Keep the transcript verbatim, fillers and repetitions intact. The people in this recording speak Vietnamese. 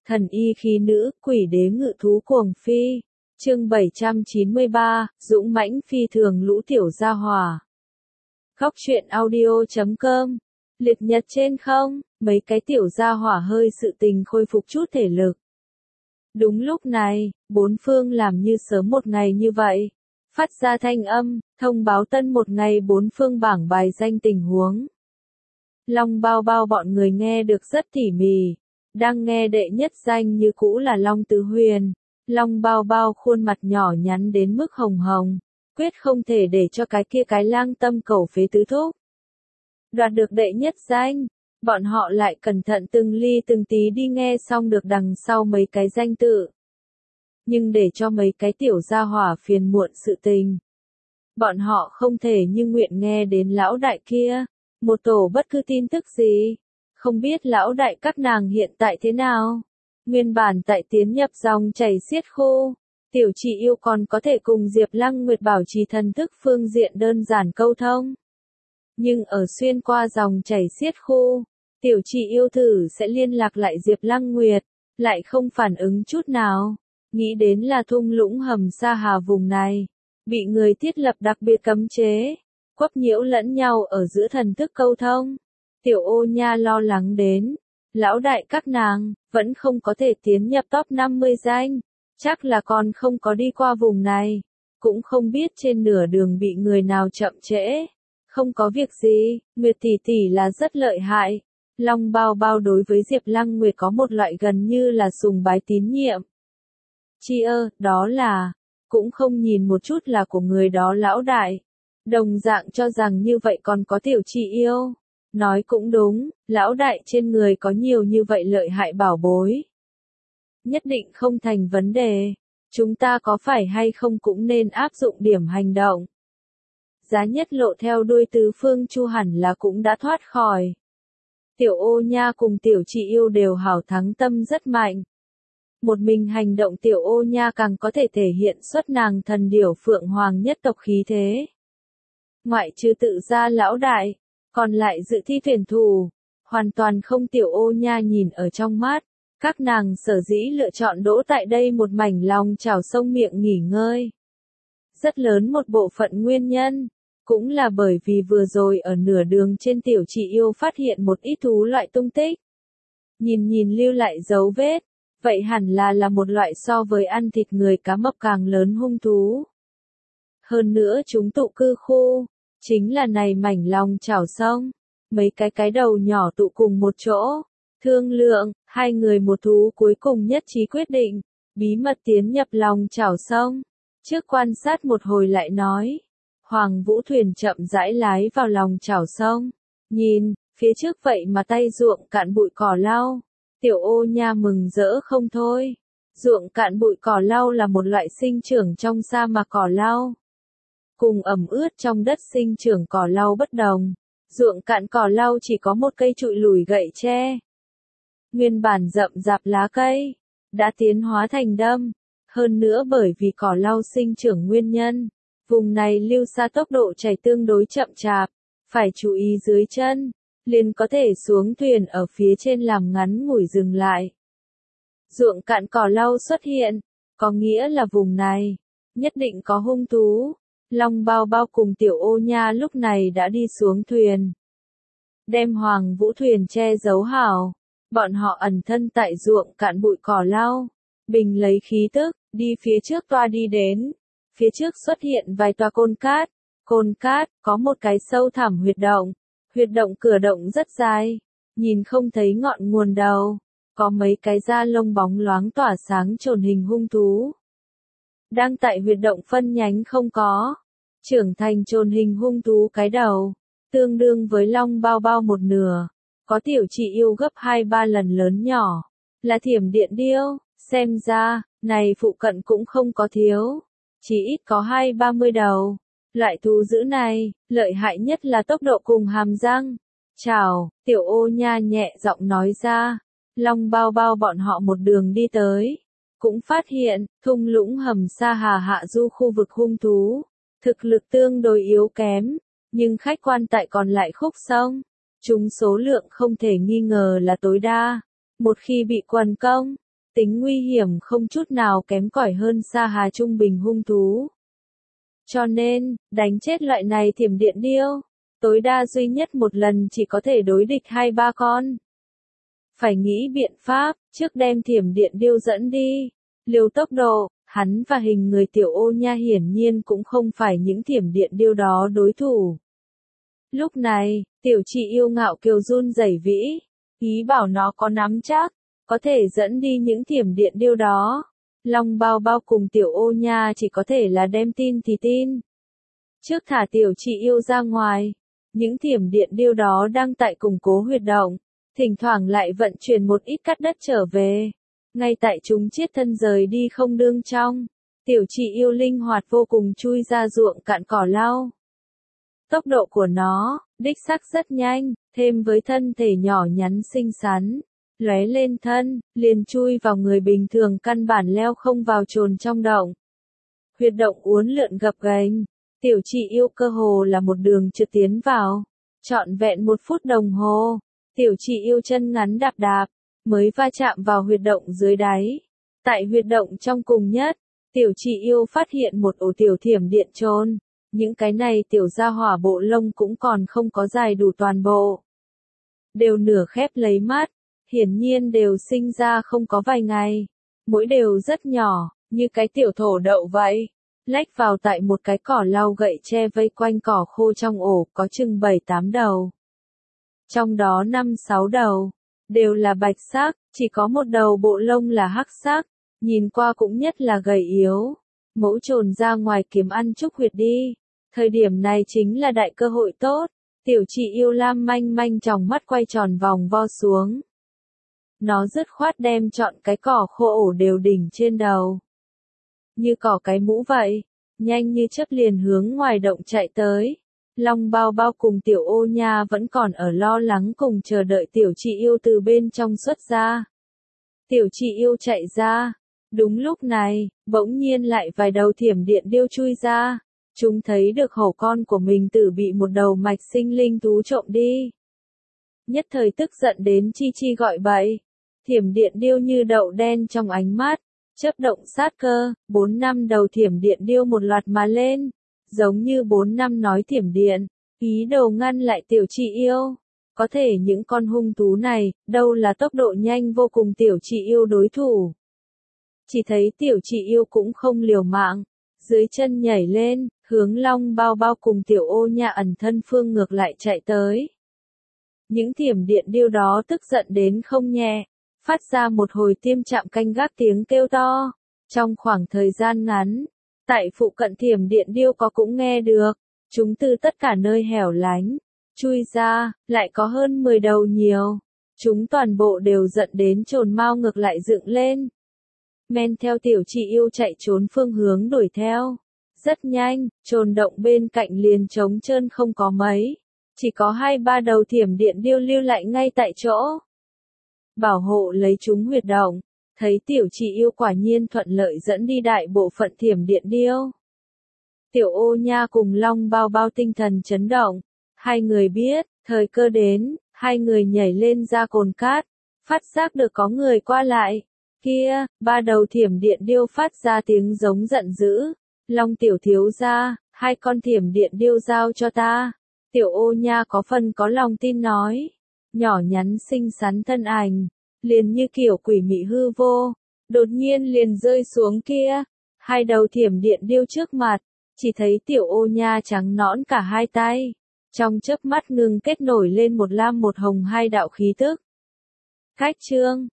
Thần y khí nữ, quỷ đế ngự thú cuồng phi. Chương bảy trăm chín mươi ba, dũng mãnh phi thường lũ tiểu gia hỏa. Góc truyện audio chấm com. Liệt nhật trên không, mấy cái tiểu gia hỏa hơi sự tình khôi phục chút thể lực. Đúng lúc này, bốn phương làm như sớm một ngày như vậy. Phát ra thanh âm, thông báo tân một ngày bốn phương bảng bài danh tình huống. Long bao bao bọn người nghe được rất tỉ mỉ. Đang nghe đệ nhất danh như cũ là Long Tứ Huyền. Long bao bao khuôn mặt nhỏ nhắn đến mức hồng hồng. Quyết không thể để cho cái kia cái lang tâm cầu phế tứ thúc. Đoạt được đệ nhất danh. Bọn họ lại cẩn thận từng ly từng tí đi nghe xong được đằng sau mấy cái danh tự. Nhưng để cho mấy cái tiểu gia hỏa phiền muộn sự tình. Bọn họ không thể như nguyện nghe đến lão đại kia. Một tổ bất cứ tin tức gì. Không biết lão đại các nàng hiện tại thế nào. Nguyên bản tại tiến nhập dòng chảy xiết khô. Tiểu chị yêu còn có thể cùng Diệp Lăng Nguyệt bảo trì thần thức phương diện đơn giản câu thông. Nhưng ở xuyên qua dòng chảy xiết khô. Tiểu chị yêu thử sẽ liên lạc lại Diệp Lăng Nguyệt. Lại không phản ứng chút nào. Nghĩ đến là thung lũng hầm Sa Hà vùng này. Bị người thiết lập đặc biệt cấm chế. Quấp nhiễu lẫn nhau ở giữa thần thức câu thông. Tiểu ô nha lo lắng đến. Lão đại các nàng, vẫn không có thể tiến nhập top năm mươi danh. Chắc là còn không có đi qua vùng này. Cũng không biết trên nửa đường bị người nào chậm trễ. Không có việc gì, Nguyệt tỷ tỷ là rất lợi hại. Long bao bao đối với Diệp Lăng Nguyệt có một loại gần như là sùng bái tín nhiệm. Chi ơ, đó là, cũng không nhìn một chút là của người đó lão đại. Đồng dạng cho rằng như vậy còn có tiểu chị yêu. Nói cũng đúng, lão đại trên người có nhiều như vậy lợi hại bảo bối. Nhất định không thành vấn đề. Chúng ta có phải hay không cũng nên áp dụng điểm hành động. Giá nhất lộ theo đuôi tứ phương chu hẳn là cũng đã thoát khỏi. Tiểu ô nha cùng tiểu chị yêu đều hảo thắng tâm rất mạnh. Một mình hành động tiểu ô nha càng có thể thể hiện xuất nàng thần điểu phượng hoàng nhất tộc khí thế. Ngoại trừ tự ra lão đại, còn lại dự thi tuyển thủ, hoàn toàn không tiểu ô nha nhìn ở trong mắt. Các nàng sở dĩ lựa chọn đỗ tại đây một mảnh lòng chảo sông miệng nghỉ ngơi. Rất lớn một bộ phận nguyên nhân, cũng là bởi vì vừa rồi ở nửa đường trên tiểu chị yêu phát hiện một ít thú loại tung tích. Nhìn nhìn lưu lại dấu vết, vậy hẳn là là một loại so với ăn thịt người cá mập càng lớn hung thú. Hơn nữa chúng tụ cư khu, chính là này mảnh lòng chảo sông, mấy cái cái đầu nhỏ tụ cùng một chỗ, thương lượng, hai người một thú cuối cùng nhất trí quyết định, bí mật tiến nhập lòng chảo sông. Trước quan sát một hồi lại nói, Hoàng Vũ thuyền chậm rãi lái vào lòng chảo sông, nhìn, phía trước vậy mà tay ruộng cạn bụi cỏ lau, tiểu ô nha mừng rỡ không thôi. Ruộng cạn bụi cỏ lau là một loại sinh trưởng trong sa mạc cỏ lau. Cùng ẩm ướt trong đất sinh trưởng cỏ lau bất đồng, ruộng cạn cỏ lau chỉ có một cây trụi lùi gậy tre. Nguyên bản rậm rạp lá cây, đã tiến hóa thành đâm, hơn nữa bởi vì cỏ lau sinh trưởng nguyên nhân, vùng này lưu xa tốc độ chảy tương đối chậm chạp, phải chú ý dưới chân, liền có thể xuống thuyền ở phía trên làm ngắn ngủi dừng lại. Ruộng cạn cỏ lau xuất hiện, có nghĩa là vùng này, nhất định có hung thú. Long bao bao cùng tiểu ô nha lúc này đã đi xuống thuyền. Đem Hoàng Vũ thuyền che giấu hảo. Bọn họ ẩn thân tại ruộng cạn bụi cỏ lau. Bình lấy khí tức, đi phía trước toa đi đến. Phía trước xuất hiện vài toa côn cát. Côn cát, có một cái sâu thẳm huyệt động. Huyệt động cửa động rất dài. Nhìn không thấy ngọn nguồn đầu. Có mấy cái da lông bóng loáng tỏa sáng trồn hình hung thú. Đang tại huyệt động phân nhánh không có. Trưởng thành trồn hình hung thú cái đầu. Tương đương với long bao bao một nửa. Có tiểu chị yêu gấp hai ba lần lớn nhỏ. Là thiểm điện điêu. Xem ra, này phụ cận cũng không có thiếu. Chỉ ít có hai ba mươi đầu. Loại thú dữ này, lợi hại nhất là tốc độ cùng hàm răng. Chào, tiểu ô nha nhẹ giọng nói ra. Long bao bao bọn họ một đường đi tới. Cũng phát hiện, thung lũng hầm Sa Hà hạ du khu vực hung thú. Thực lực tương đối yếu kém, nhưng khách quan tại còn lại khúc sông. Chúng số lượng không thể nghi ngờ là tối đa. Một khi bị quần công, tính nguy hiểm không chút nào kém cỏi hơn Sa Hà trung bình hung thú. Cho nên, đánh chết loại này thiểm điện điêu, tối đa duy nhất một lần chỉ có thể đối địch hai ba con. Phải nghĩ biện pháp, trước đem thiểm điện điêu dẫn đi, liều tốc độ, hắn và hình người Tiểu Ô Nha hiển nhiên cũng không phải những thiểm điện điêu đó đối thủ. Lúc này, tiểu chị yêu ngạo kiều run rẩy vĩ, ý bảo nó có nắm chắc, có thể dẫn đi những thiểm điện điêu đó. Long Bao Bao cùng Tiểu Ô Nha chỉ có thể là đem tin thì tin. Trước thả tiểu chị yêu ra ngoài, những thiểm điện điêu đó đang tại củng cố huyệt động, thỉnh thoảng lại vận chuyển một ít cát đất trở về. Ngay tại chúng chiết thân rời đi không đương trong, tiểu chị yêu linh hoạt vô cùng chui ra ruộng cạn cỏ lau. Tốc độ của nó, đích xác rất nhanh, thêm với thân thể nhỏ nhắn xinh xắn, lóe lên thân, liền chui vào người bình thường căn bản leo không vào chồn trong động. Huyệt động uốn lượn gập ghềnh, tiểu chị yêu cơ hồ là một đường trượt tiến vào, trọn vẹn một phút đồng hồ, tiểu chị yêu chân ngắn đạp đạp, mới va chạm vào huyệt động dưới đáy. Tại huyệt động trong cùng nhất, tiểu chị yêu phát hiện một ổ tiểu thiểm điện chôn. Những cái này tiểu gia hỏa bộ lông cũng còn không có dài đủ toàn bộ. Đều nửa khép lấy mắt, hiển nhiên đều sinh ra không có vài ngày. Mỗi đều rất nhỏ, như cái tiểu thổ đậu vậy. Lách vào tại một cái cỏ lau gậy tre vây quanh cỏ khô trong ổ có chừng bảy tám đầu. Trong đó năm sáu đầu, đều là bạch sắc, chỉ có một đầu bộ lông là hắc sắc, nhìn qua cũng nhất là gầy yếu. Mẫu trồn ra ngoài kiếm ăn trúc huyệt đi. Thời điểm này chính là đại cơ hội tốt, tiểu chị yêu lam manh manh tròng mắt quay tròn vòng vo xuống. Nó dứt khoát đem trọn cái cỏ khô ổ đều đỉnh trên đầu. Như cỏ cái mũ vậy, nhanh như chớp liền hướng ngoài động chạy tới. Long Bao Bao cùng Tiểu Ô Nha vẫn còn ở lo lắng cùng chờ đợi tiểu chị yêu từ bên trong xuất ra. Tiểu chị yêu chạy ra, đúng lúc này, bỗng nhiên lại vài đầu thiểm điện điêu chui ra. Chúng thấy được hổ con của mình tự bị một đầu mạch sinh linh thú trộm đi. Nhất thời tức giận đến chi chi gọi bậy. Thiểm điện điêu như đậu đen trong ánh mắt, chớp động sát cơ, bốn năm đầu thiểm điện điêu một loạt mà lên, giống như bốn năm nói thiểm điện, ý đồ ngăn lại tiểu chị yêu. Có thể những con hung thú này, đâu là tốc độ nhanh vô cùng tiểu chị yêu đối thủ. Chỉ thấy tiểu chị yêu cũng không liều mạng, dưới chân nhảy lên, hướng Long Bao Bao cùng Tiểu Ô Nha ẩn thân phương ngược lại chạy tới. Những thiểm điện điêu đó tức giận đến không nhẹ, phát ra một hồi tiêm chạm canh gác tiếng kêu to. Trong khoảng thời gian ngắn, tại phụ cận thiểm điện điêu có cũng nghe được, chúng từ tất cả nơi hẻo lánh, chui ra, lại có hơn mười đầu nhiều. Chúng toàn bộ đều giận đến chồn mau ngược lại dựng lên. Men theo tiểu chị yêu chạy trốn phương hướng đuổi theo. Rất nhanh, chồn động bên cạnh liền trống trơn không có mấy. Chỉ có hai ba đầu thiểm điện điêu lưu lại ngay tại chỗ. Bảo hộ lấy chúng huyệt động, thấy tiểu chị yêu quả nhiên thuận lợi dẫn đi đại bộ phận thiểm điện điêu. Tiểu Ô Nha cùng Long Bao Bao tinh thần chấn động. Hai người biết, thời cơ đến, hai người nhảy lên ra cồn cát, phát giác được có người qua lại. Kia, ba đầu thiểm điện điêu phát ra tiếng giống giận dữ. Long tiểu thiếu gia, hai con thiểm điện điêu giao cho ta. Tiểu Ô Nha có phần có lòng tin nói. Nhỏ nhắn xinh xắn thân ảnh, liền như kiểu quỷ mị hư vô, đột nhiên liền rơi xuống kia. Hai đầu thiểm điện điêu trước mặt, chỉ thấy Tiểu Ô Nha trắng nõn cả hai tay. Trong chớp mắt ngừng kết nổi lên một lam một hồng hai đạo khí tức. Cách chương